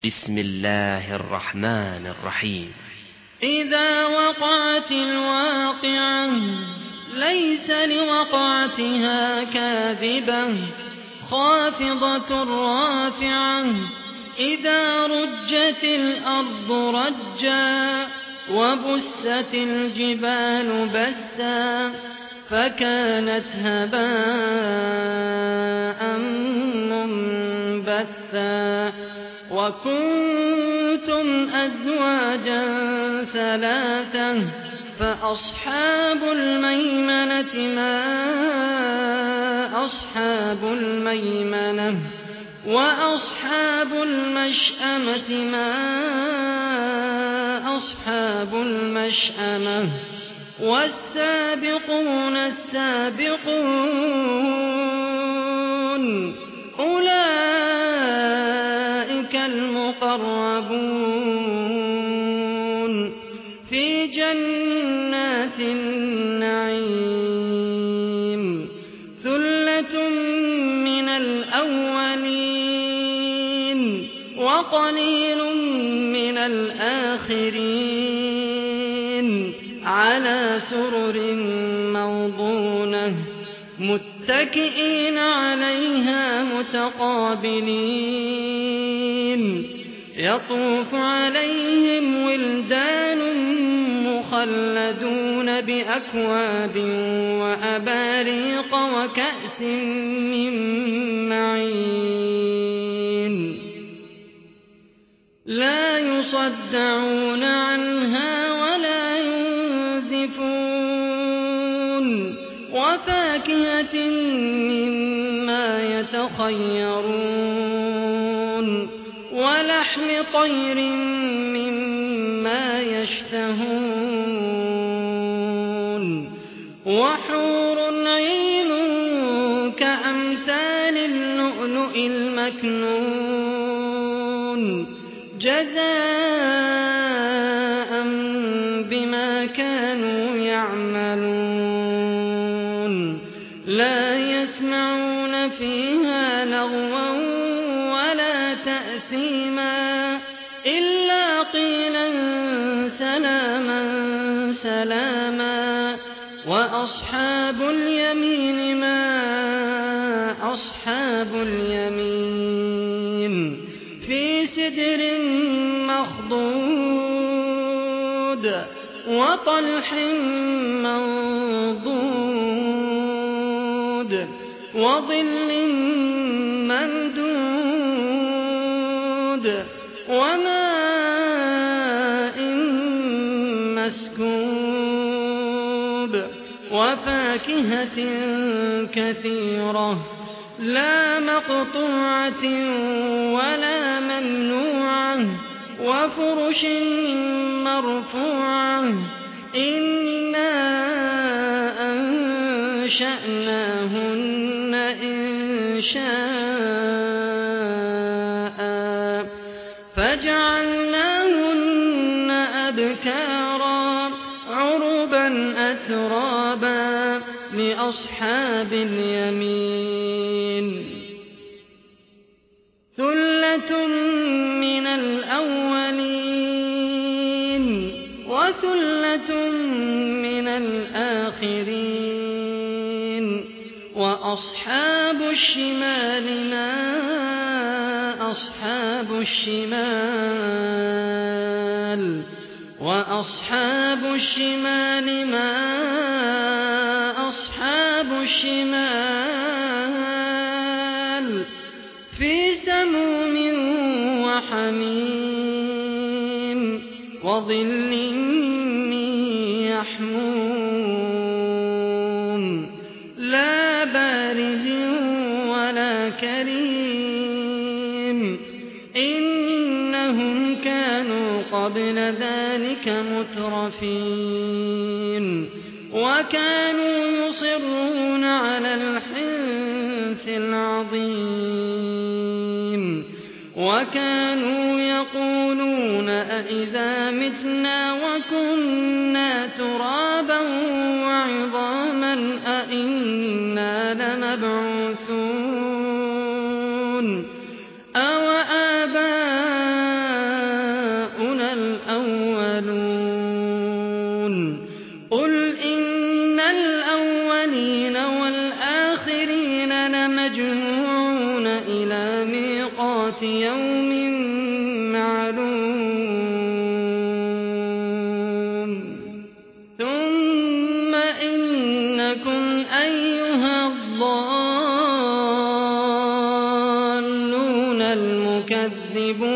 بسم الله الرحمن الرحيم. إذا وقعت الواقعة ليس لوقعتها كاذبة خافضة رافعة إذا رجت الأرض رجا وبست الجبال بسا فكانت هباء منبثا وكنتم أزواجا ثلاثة فأصحاب الميمنة ما أصحاب الميمنة وأصحاب المشأمة ما أصحاب المشأمة والسابقون السابقون أولئك المقربون في جنات النعيم ثلة من الأولين وقليل من الآخرين على سرر موضونة متكئين عليها متقابلين يطوف عليهم ولدان مخلدون بأكواب وأباريق وكأس من معين لا يصدعون عنها ولا ينزفون وفاكهة مما يتخيرون ولحم طير مما يشتهون وحور عين كأمثال اللؤلؤ المكنون جزاء بما كانوا يعملون لا يسمعون فيها لغوا ولا تأثيما إلا قيلا سلاما سلاما وأصحاب اليمين ما أصحاب اليمين في سدر مخضود وطلح منضود وظل ممدود وماء مسكوب وفاكهة كثيرة لا مقطوعة ولا ممنوعة وفرش مرفوعة إنا أنشأناهن إنشاء فجعلناهن أبكارا عربا أترابا لأصحاب اليمين ثلة من الأولين وثلة من الآخرين وأصحاب الشمال ما أصحاب الشمال وأصحاب الشمال ما أصحاب الشمال في سموم وحميم وظل من يحموم لا بارد ولا كريم إنهم كانوا قبل ذلك مترفين وكانوا يصرون على الحنث العظيم وكانوا يقولون أإذا متنا وكنا ترابا وعظاما أإنا لمبعوثون أو آباؤنا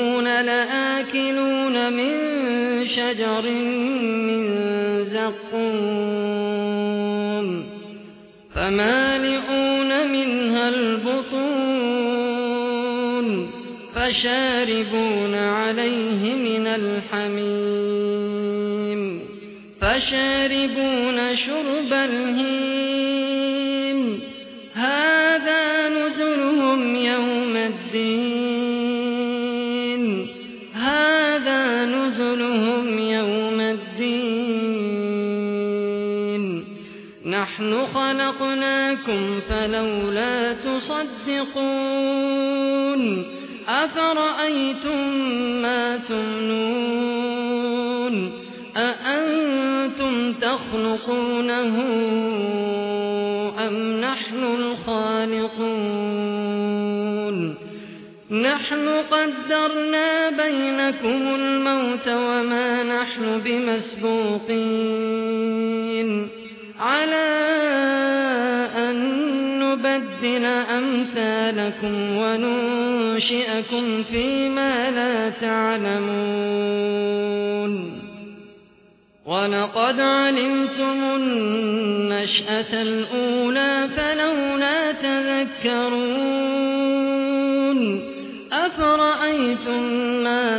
إنكم لآكلون من شجر من زقوم فمالئون منها البطون فشاربون عليه من الحميم فشاربون شرب الهيم هذا نزلهم يوم الدين هذا نزلهم يوم الدين نحن خلقناكم فلولا تصدقون أفرأيتم ما تمنون أأنتم تخلقونه أم نحن الخالقون نحن قدرنا بينكم الموت وما نحن بمسبوقين على أن نبدل أمثالكم وننشئكم فيما لا تعلمون ولقد علمتم النشأة الأولى فلولا تذكرون أفرأيتم ما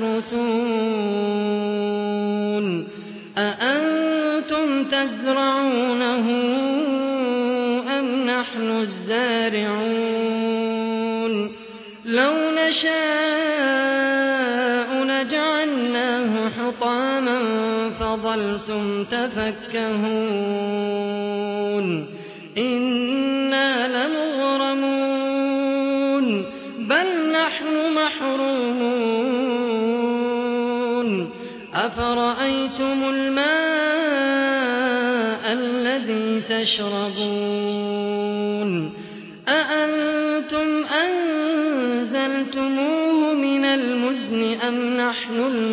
تحرثون أأنتم تزرعونه أم نحن الزارعون لو نشاء لجعلناه حطاما فظلتم تفكهون إنا لمغرمون بل نحن محرومون أفرأيتم الماء الذي تشربون أأنتم أنزلتموه من المزن أم نحن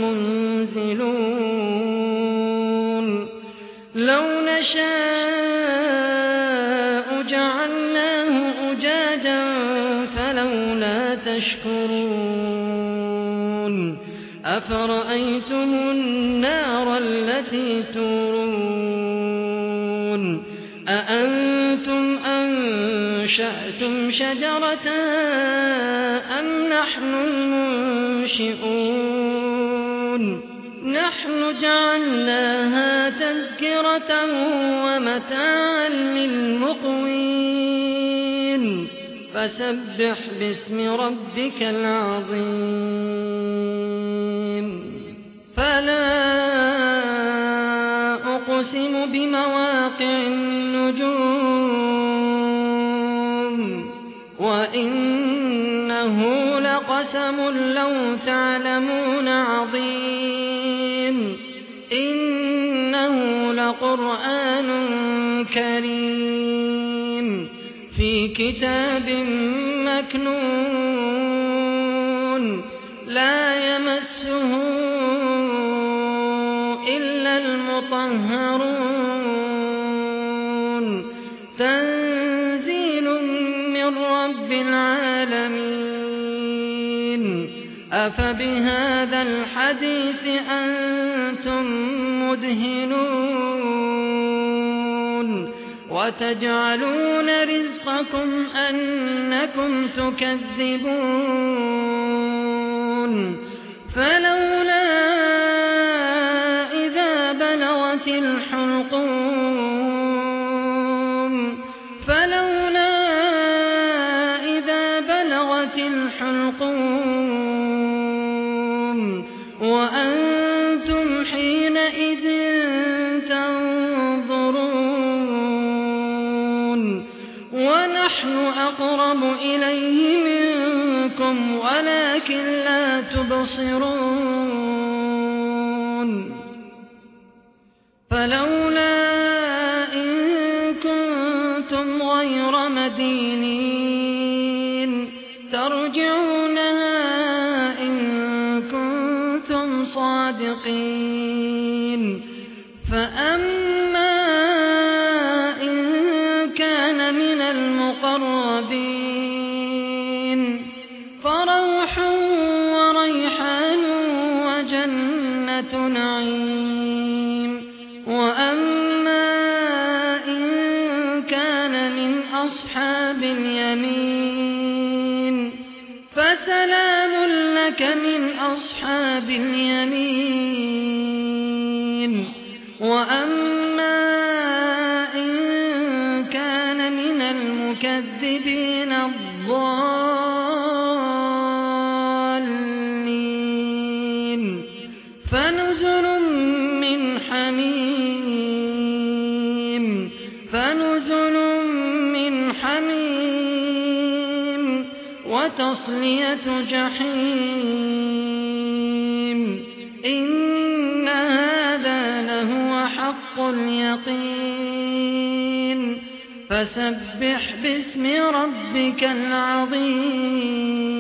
المنزلون لو نشاء جعلناه أجاجا فلولا تشكرون أفرأيتم النار التي تورون أأنتم أنشأتم شجرتها أم نحن المنشئون نحن جعلناها تذكرة ومتاعا للمقوين فسبح باسم ربك العظيم فلا أقسم بمواقع النجوم وإنه لقسم لو تعلمون عظيم إنه لقرآن كريم في كتاب مكنون لا يمسه إلا المطهرون تنزيل من رب العالمين أفبهذا الحديث أنتم مدهنون وتجعلون رزقكم أنكم تكذبون فلولا إذا بلغت الحلقوم فلولا إذا بلغت الحلقوم وأنتم حينئذ تنظرون ونحن أقرب إليه منكم ولكن لا تبصرون فلولا إن كنتم غير مدينين ترجعونها إن كنتم صادقين فأما إن كان من المقربين فروح وريحان جنات نعيم وأما إن كان من أصحاب اليمين فسلام لك من أصحاب اليمين وأما إن كان من المكذبين الضالين فنزل من حميم وتصلية جحيم إن هذا لهو حق اليقين فسبح باسم ربك العظيم